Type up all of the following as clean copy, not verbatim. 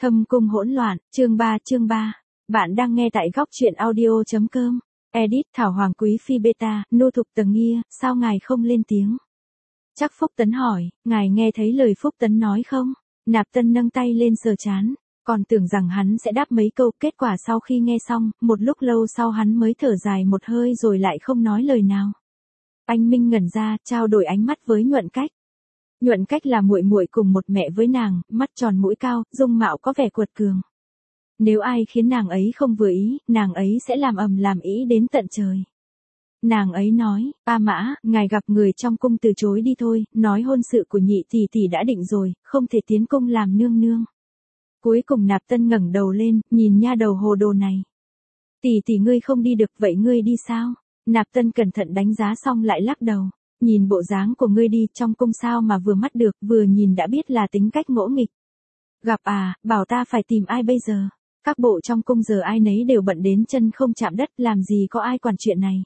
Thâm cung hỗn loạn, chương 3. Bạn đang nghe tại góc truyện audio.com. Edit Thảo Hoàng Quý Phi Beta, nô thục Tầng Nghia, sao ngài không lên tiếng? Chắc Phúc Tấn hỏi, ngài nghe thấy lời Phúc Tấn nói không? Nạp Tân nâng tay lên sờ trán, còn tưởng rằng hắn sẽ đáp mấy câu, kết quả sau khi nghe xong, một lúc lâu sau hắn mới thở dài một hơi rồi lại không nói lời nào. Anh Minh ngẩn ra, trao đổi ánh mắt với Nhuận Cách. Nhuận Cách là muội muội cùng một mẹ với nàng, mắt tròn mũi cao, dung mạo có vẻ cuột cường. Nếu ai khiến nàng ấy không vừa ý, nàng ấy sẽ làm ầm làm ĩ đến tận trời. Nàng ấy nói, "A Mã, ngài gặp người trong cung từ chối đi thôi, nói hôn sự của nhị tỷ tỷ đã định rồi, không thể tiến cung làm nương nương." Cuối cùng Nạp Tân ngẩng đầu lên, nhìn nha đầu hồ đồ này. "Tỷ tỷ ngươi không đi được, vậy ngươi đi sao?" Nạp Tân cẩn thận đánh giá xong lại lắc đầu. "Nhìn bộ dáng của ngươi đi, trong cung sao mà vừa mắt được, vừa nhìn đã biết là tính cách ngỗ nghịch." "Gặp à, bảo ta phải tìm ai bây giờ? Các bộ trong cung giờ ai nấy đều bận đến chân không chạm đất, làm gì có ai quản chuyện này.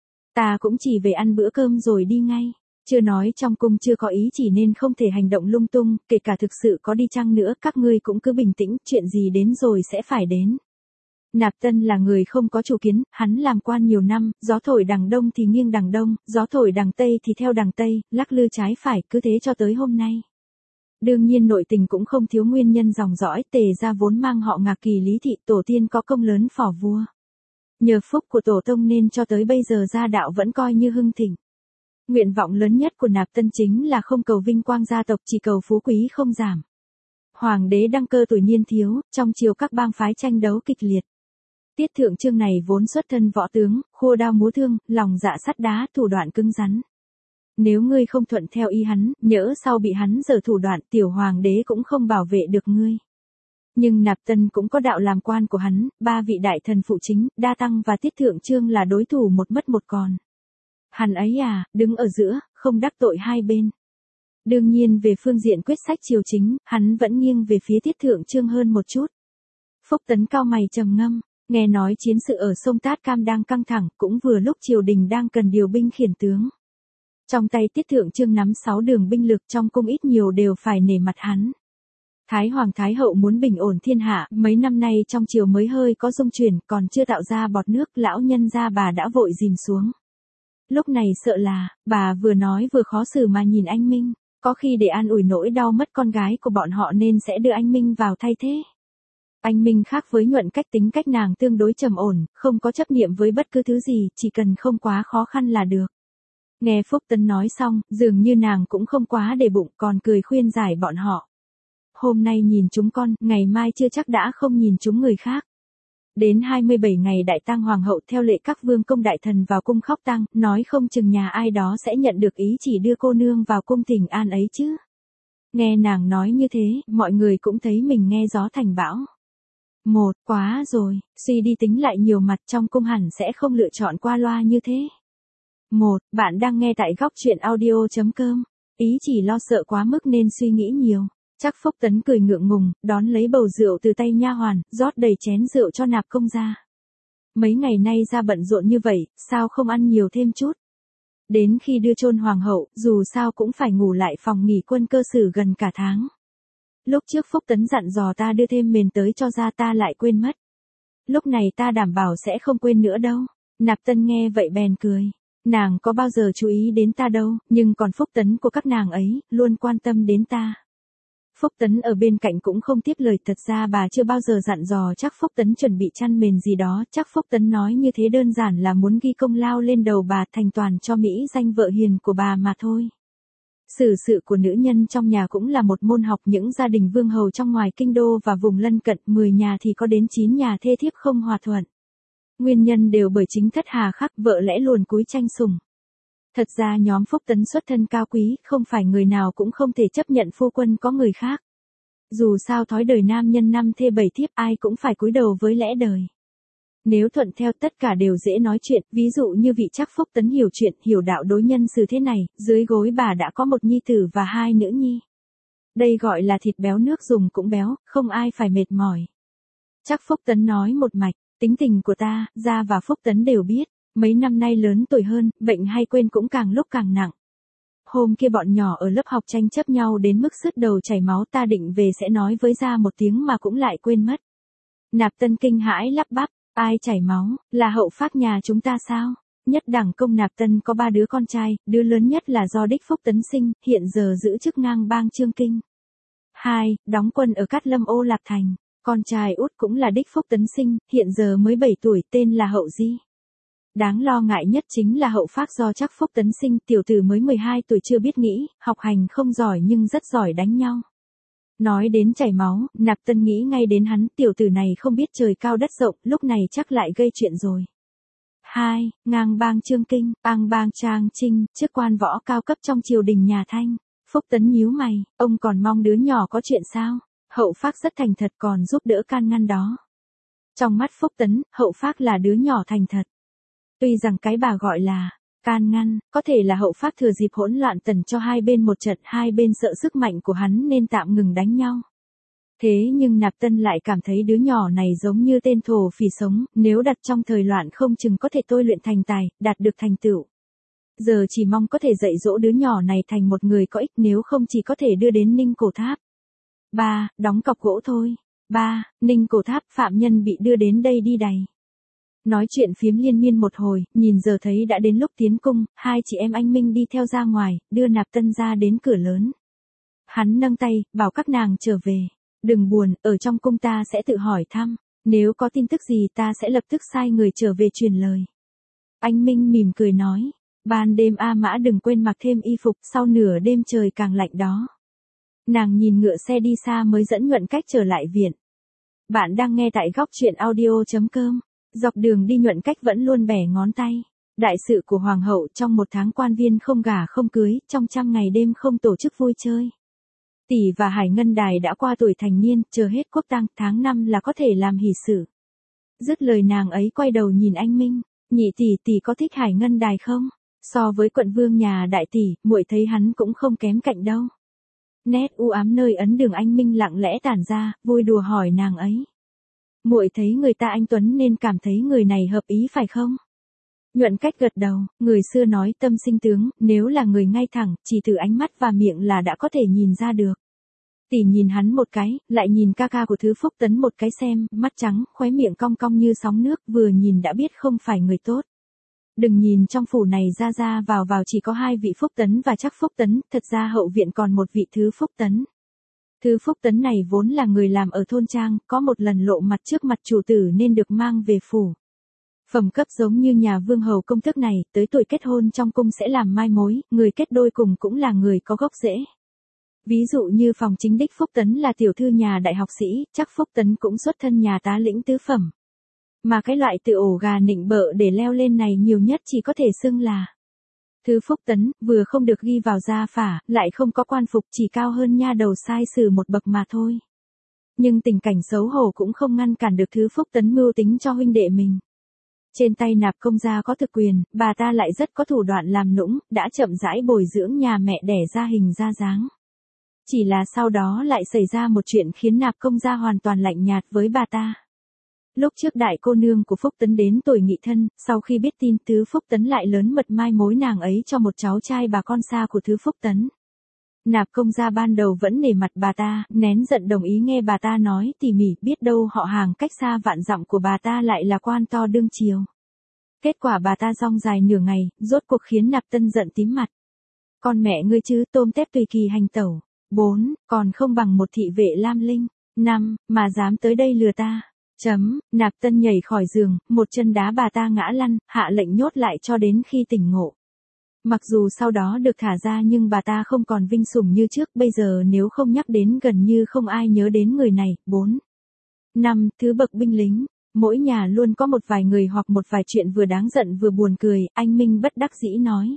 Ta cũng chỉ về ăn bữa cơm rồi đi ngay. Chưa nói trong cung chưa có ý chỉ nên không thể hành động lung tung, kể cả thực sự có đi chăng nữa, các ngươi cũng cứ bình tĩnh, chuyện gì đến rồi sẽ phải đến." Nạp Tân là người không có chủ kiến, hắn làm quan nhiều năm, gió thổi đằng đông thì nghiêng đằng đông, gió thổi đằng tây thì theo đằng tây, lắc lư trái phải, cứ thế cho tới hôm nay. Đương nhiên nội tình cũng không thiếu nguyên nhân dòng dõi, Tề gia vốn mang họ Ngạc Kỳ Lý thị, tổ tiên có công lớn phò vua. Nhờ phúc của tổ tông nên cho tới bây giờ gia đạo vẫn coi như hưng thịnh. Nguyện vọng lớn nhất của Nạp Tân chính là không cầu vinh quang gia tộc, chỉ cầu phú quý không giảm. Hoàng đế đăng cơ tuổi niên thiếu, trong triều các bang phái tranh đấu kịch liệt. Tiết Thượng Chương này vốn xuất thân võ tướng, khua đao múa thương, lòng dạ sắt đá, thủ đoạn cứng rắn. Nếu ngươi không thuận theo ý hắn, nhỡ sau bị hắn giở thủ đoạn, tiểu hoàng đế cũng không bảo vệ được ngươi. Nhưng Nạp Tân cũng có đạo làm quan của hắn, ba vị đại thần phụ chính, Đa Tăng và Tiết Thượng Chương là đối thủ một mất một còn. Hắn ấy đứng ở giữa, không đắc tội hai bên. Đương nhiên về phương diện quyết sách triều chính, hắn vẫn nghiêng về phía Tiết Thượng Chương hơn một chút. Phúc Tấn cao mày trầm ngâm. Nghe nói chiến sự ở sông Tát Cam đang căng thẳng, cũng vừa lúc triều đình đang cần điều binh khiển tướng. Trong tay Tiết Thượng Chương nắm 6 đường binh lực, trong cung ít nhiều đều phải nể mặt hắn. Thái Hoàng Thái Hậu muốn bình ổn thiên hạ, mấy năm nay trong triều mới hơi có dung chuyển, còn chưa tạo ra bọt nước, lão nhân gia bà đã vội dìm xuống. Lúc này sợ là, bà vừa nói vừa khó xử mà nhìn anh Minh, có khi để an ủi nỗi đau mất con gái của bọn họ nên sẽ đưa anh Minh vào thay thế. Anh Minh khác với Nhuận Cách, tính cách nàng tương đối trầm ổn, không có chấp niệm với bất cứ thứ gì, chỉ cần không quá khó khăn là được. Nghe Phúc Tấn nói xong, dường như nàng cũng không quá để bụng, còn cười khuyên giải bọn họ. Hôm nay nhìn chúng con, ngày mai chưa chắc đã không nhìn chúng người khác. Đến 27 ngày đại tang hoàng hậu theo lệ các vương công đại thần vào cung khóc tang, nói không chừng nhà ai đó sẽ nhận được ý chỉ đưa cô nương vào cung thỉnh an ấy chứ. Nghe nàng nói như thế, mọi người cũng thấy mình nghe gió thành bão. Quá rồi, suy đi tính lại nhiều mặt trong cung hẳn sẽ không lựa chọn qua loa như thế. Bạn đang nghe tại góc truyện audio.com. Ý chỉ lo sợ quá mức nên suy nghĩ nhiều. Chắc Phúc Tấn cười ngượng ngùng, đón lấy bầu rượu từ tay nha hoàn, rót đầy chén rượu cho Nạp công gia. Mấy ngày nay ra bận rộn như vậy, sao không ăn nhiều thêm chút? Đến khi đưa chôn hoàng hậu, dù sao cũng phải ngủ lại phòng nghỉ quân cơ sử gần cả tháng. Lúc trước Phúc Tấn dặn dò ta đưa thêm mền tới cho ra, ta lại quên mất. Lúc này ta đảm bảo sẽ không quên nữa đâu. Nạp Tân nghe vậy bèn cười. Nàng có bao giờ chú ý đến ta đâu, nhưng còn Phúc Tấn của các nàng ấy, luôn quan tâm đến ta. Phúc Tấn ở bên cạnh cũng không tiếp lời, thật ra bà chưa bao giờ dặn dò chắc Phúc Tấn chuẩn bị chăn mền gì đó, chắc Phúc Tấn nói như thế đơn giản là muốn ghi công lao lên đầu bà, thành toàn cho mỹ danh vợ hiền của bà mà thôi. Xử sự của nữ nhân trong nhà cũng là một môn học, những gia đình vương hầu trong ngoài kinh đô và vùng lân cận, 10 nhà thì có đến 9 nhà thê thiếp không hòa thuận. Nguyên nhân đều bởi chính thất hà khắc, vợ lẽ luồn cúi tranh sủng. Thật ra nhóm Phúc Tấn xuất thân cao quý, không phải người nào cũng không thể chấp nhận phu quân có người khác. Dù sao thói đời nam nhân 5 thê 7 thiếp, ai cũng phải cúi đầu với lẽ đời. Nếu thuận theo tất cả đều dễ nói chuyện, ví dụ như vị chắc Phúc Tấn hiểu chuyện, hiểu đạo đối nhân xử thế này, dưới gối bà đã có một nhi tử và 2 nữ nhi. Đây gọi là thịt béo nước dùng cũng béo, không ai phải mệt mỏi. Chắc Phúc Tấn nói một mạch, tính tình của ta, Gia và Phúc Tấn đều biết, mấy năm nay lớn tuổi hơn, bệnh hay quên cũng càng lúc càng nặng. Hôm kia bọn nhỏ ở lớp học tranh chấp nhau đến mức sứt đầu chảy máu, ta định về sẽ nói với ra một tiếng mà cũng lại quên mất. Nạp Tân kinh hãi lắp bắp, ai chảy máu, là hậu phác nhà chúng ta sao? Nhất đẳng công Nạp Tân có 3 đứa con trai, đứa lớn nhất là do đích Phúc Tấn sinh, hiện giờ giữ chức ngang bang Trương Kinh. 2. Đóng quân ở Cát Lâm Ô Lạc Thành. Con trai út cũng là đích Phúc Tấn sinh, hiện giờ mới 7 tuổi, tên là Hậu Di. Đáng lo ngại nhất chính là hậu phác do chắc Phúc Tấn sinh, tiểu tử mới 12 tuổi chưa biết nghĩ, học hành không giỏi nhưng rất giỏi đánh nhau. Nói đến chảy máu, Nạp Tân nghĩ ngay đến hắn, tiểu tử này không biết trời cao đất rộng, lúc này chắc lại gây chuyện rồi. 2. Ngang bang Trương Kinh, bang Trang Trinh, chức quan võ cao cấp trong triều đình nhà Thanh. Phúc Tấn nhíu mày, ông còn mong đứa nhỏ có chuyện sao? Hậu phác rất thành thật còn giúp đỡ can ngăn đó. Trong mắt Phúc Tấn, hậu phác là đứa nhỏ thành thật. Tuy rằng cái bà gọi là can ngăn, có thể là hậu phác thừa dịp hỗn loạn tần cho hai bên một trận, hai bên sợ sức mạnh của hắn nên tạm ngừng đánh nhau. Thế nhưng Nạp Tân lại cảm thấy đứa nhỏ này giống như tên thổ phỉ sống, nếu đặt trong thời loạn không chừng có thể tôi luyện thành tài, đạt được thành tựu. Giờ chỉ mong có thể dạy dỗ đứa nhỏ này thành một người có ích, nếu không chỉ có thể đưa đến Ninh Cổ Tháp. 3. Đóng cọc gỗ thôi. 3. Ninh Cổ Tháp, phạm nhân bị đưa đến đây đi đày. Nói chuyện phiếm liên miên một hồi, nhìn giờ thấy đã đến lúc tiến cung, hai chị em anh Minh đi theo ra ngoài, đưa Nạp Tân ra đến cửa lớn. Hắn nâng tay, bảo các nàng trở về. Đừng buồn, ở trong cung ta sẽ tự hỏi thăm. Nếu có tin tức gì ta sẽ lập tức sai người trở về truyền lời. Anh Minh mỉm cười nói. Ban đêm A Mã đừng quên mặc thêm y phục, sau nửa đêm trời càng lạnh đó. Nàng nhìn ngựa xe đi xa mới dẫn Nhuận Cách trở lại viện. Bạn đang nghe tại góc truyện audio.com. Dọc đường đi Nhuận Cách vẫn luôn bẻ ngón tay. Đại sự của Hoàng hậu, trong 1 tháng quan viên không gả không cưới, trong 100 ngày đêm không tổ chức vui chơi. Tỷ và Hải Ngân Đài đã qua tuổi thành niên, chờ hết quốc tang, tháng 5 là có thể làm hỷ sự. Dứt lời nàng ấy quay đầu nhìn anh Minh, nhị tỷ có thích Hải Ngân Đài không? So với quận vương nhà đại tỷ, muội thấy hắn cũng không kém cạnh đâu. Nét u ám nơi ấn đường anh Minh lặng lẽ tản ra, vui đùa hỏi nàng ấy. Muội thấy người ta anh tuấn nên cảm thấy người này hợp ý phải không? Nhuận Cách gật đầu, người xưa nói tâm sinh tướng, nếu là người ngay thẳng, chỉ từ ánh mắt và miệng là đã có thể nhìn ra được. Tỷ nhìn hắn một cái, lại nhìn ca ca của Thứ Phúc Tấn một cái xem, mắt trắng, khóe miệng cong cong như sóng nước, vừa nhìn đã biết không phải người tốt. Đừng nhìn trong phủ này ra vào chỉ có 2 vị Phúc Tấn và chắc Phúc Tấn, thật ra hậu viện còn một vị Thứ Phúc Tấn. Thứ Phúc Tấn này vốn là người làm ở thôn trang, có một lần lộ mặt trước mặt chủ tử nên được mang về phủ. Phẩm cấp giống như nhà vương hầu công thức này, tới tuổi kết hôn trong cung sẽ làm mai mối, người kết đôi cùng cũng là người có gốc rễ. Ví dụ như phòng chính đích Phúc Tấn là tiểu thư nhà đại học sĩ, chắc Phúc Tấn cũng xuất thân nhà tá lĩnh tứ phẩm. Mà cái loại tự ổ gà nịnh bợ để leo lên này nhiều nhất chỉ có thể xưng là Thứ Phúc Tấn, vừa không được ghi vào gia phả, lại không có quan phục, chỉ cao hơn nha đầu sai sử một bậc mà thôi. Nhưng tình cảnh xấu hổ cũng không ngăn cản được Thứ Phúc Tấn mưu tính cho huynh đệ mình. Trên tay Nạp công gia có thực quyền, bà ta lại rất có thủ đoạn làm nũng, đã chậm rãi bồi dưỡng nhà mẹ đẻ ra hình ra dáng. Chỉ là sau đó lại xảy ra một chuyện khiến Nạp công gia hoàn toàn lạnh nhạt với bà ta. Lúc trước đại cô nương của Phúc Tấn đến tuổi nghị thân, sau khi biết tin Thứ Phúc Tấn lại lớn mật mai mối nàng ấy cho một cháu trai bà con xa của Thứ Phúc Tấn. Nạp công gia ban đầu vẫn nể mặt bà ta, nén giận đồng ý nghe bà ta nói tỉ mỉ, biết đâu họ hàng cách xa vạn dặm của bà ta lại là quan to đương triều. Kết quả bà ta rong dài nửa ngày, rốt cuộc khiến Nạp Tân giận tím mặt. Con mẹ ngươi chứ, tôm tép tùy kỳ hành tẩu. 4. Còn không bằng một thị vệ Lam Linh. 5. Mà dám tới đây lừa ta. Nạp Tân nhảy khỏi giường, một chân đá bà ta ngã lăn, hạ lệnh nhốt lại cho đến khi tỉnh ngộ. Mặc dù sau đó được thả ra nhưng bà ta không còn vinh sủng như trước, bây giờ nếu không nhắc đến gần như không ai nhớ đến người này. 4. 5. Thứ bậc binh lính. Mỗi nhà luôn có một vài người hoặc một vài chuyện vừa đáng giận vừa buồn cười, anh Minh bất đắc dĩ nói.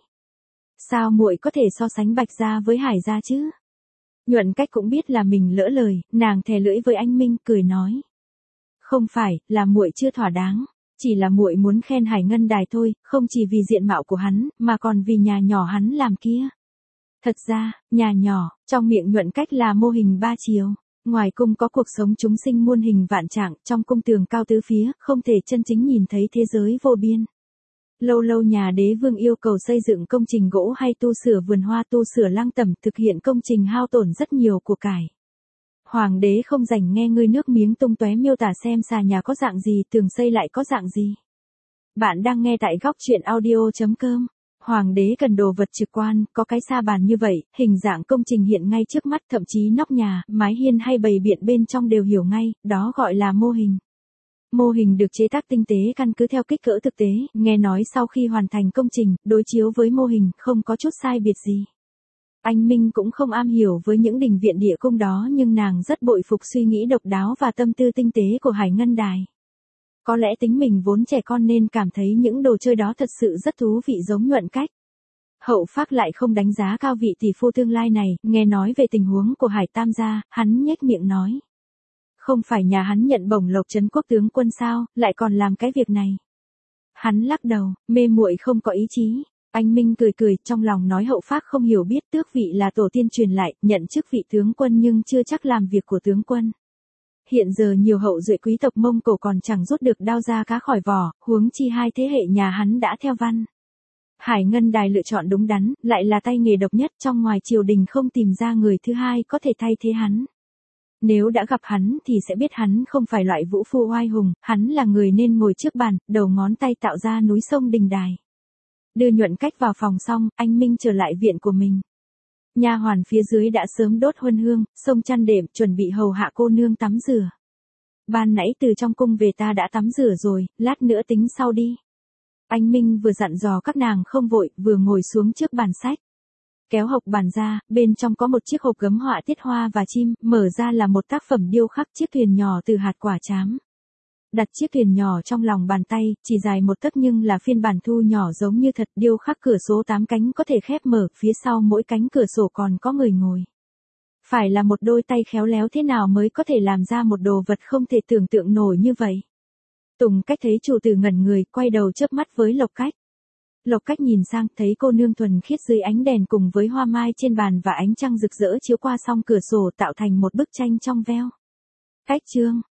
Sao muội có thể so sánh Bạch gia với Hải gia chứ? Nhuận Cách cũng biết là mình lỡ lời, nàng thè lưỡi với anh Minh, cười nói. Không phải, là muội chưa thỏa đáng, chỉ là muội muốn khen Hải Ngân Đài thôi, không chỉ vì diện mạo của hắn, mà còn vì nhà nhỏ hắn làm kia. Thật ra, nhà nhỏ, trong miệng Nhuận Cách là mô hình 3 chiều. Ngoài cung có cuộc sống chúng sinh muôn hình vạn trạng, trong cung tường cao tứ phía, không thể chân chính nhìn thấy thế giới vô biên. Lâu lâu nhà đế vương yêu cầu xây dựng công trình gỗ hay tu sửa vườn hoa, tu sửa lăng tẩm, thực hiện công trình hao tổn rất nhiều của cải. Hoàng đế không rảnh nghe ngươi nước miếng tung tóe miêu tả xem xà nhà có dạng gì, tường xây lại có dạng gì. Bạn đang nghe tại góc truyện audio.com. Hoàng đế cần đồ vật trực quan, có cái sa bàn như vậy, hình dạng công trình hiện ngay trước mắt, thậm chí nóc nhà, mái hiên hay bầy biện bên trong đều hiểu ngay, đó gọi là mô hình. Mô hình được chế tác tinh tế căn cứ theo kích cỡ thực tế, nghe nói sau khi hoàn thành công trình, đối chiếu với mô hình, không có chút sai biệt gì. Anh Minh cũng không am hiểu với những đình viện địa cung đó nhưng nàng rất bội phục suy nghĩ độc đáo và tâm tư tinh tế của Hải Ngân Đài. Có lẽ tính mình vốn trẻ con nên cảm thấy những đồ chơi đó thật sự rất thú vị giống Nhuận Cách. Hậu Phác lại không đánh giá cao vị tỷ phu tương lai này, nghe nói về tình huống của Hải Tam gia, hắn nhếch miệng nói. Không phải nhà hắn nhận bổng lộc trấn quốc tướng quân sao, lại còn làm cái việc này. Hắn lắc đầu, mê muội không có ý chí. Anh Minh cười cười, trong lòng nói Hậu Phác không hiểu biết tước vị là tổ tiên truyền lại, nhận chức vị tướng quân nhưng chưa chắc làm việc của tướng quân. Hiện giờ nhiều hậu duệ quý tộc Mông Cổ còn chẳng rút được đao ra cá khỏi vỏ, huống chi hai thế hệ nhà hắn đã theo văn. Hải Ngân Đài lựa chọn đúng đắn, lại là tay nghề độc nhất trong ngoài triều đình không tìm ra người thứ hai có thể thay thế hắn. Nếu đã gặp hắn thì sẽ biết hắn không phải loại vũ phu oai hùng, hắn là người nên ngồi trước bàn, đầu ngón tay tạo ra núi sông đình đài. Đưa Nhuận Cách vào phòng xong, anh Minh trở lại viện của mình. Nha hoàn phía dưới đã sớm đốt huân hương, xông chăn đệm, chuẩn bị hầu hạ cô nương tắm rửa. Ban nãy từ trong cung về ta đã tắm rửa rồi, lát nữa tính sau đi. Anh Minh vừa dặn dò các nàng không vội, vừa ngồi xuống trước bàn sách. Kéo hộc bàn ra, bên trong có một chiếc hộp gấm họa tiết hoa và chim, mở ra là một tác phẩm điêu khắc chiếc thuyền nhỏ từ hạt quả trám. Đặt chiếc thuyền nhỏ trong lòng bàn tay, chỉ dài một tấc nhưng là phiên bản thu nhỏ giống như thật, điêu khắc cửa sổ 8 cánh có thể khép mở, phía sau mỗi cánh cửa sổ còn có người ngồi. Phải là một đôi tay khéo léo thế nào mới có thể làm ra một đồ vật không thể tưởng tượng nổi như vậy. Tùng Cách thấy chủ tử ngẩn người, quay đầu chớp mắt với Lộc Cách. Lộc Cách nhìn sang, thấy cô nương thuần khiết dưới ánh đèn cùng với hoa mai trên bàn và ánh trăng rực rỡ chiếu qua song cửa sổ tạo thành một bức tranh trong veo. Cách chương,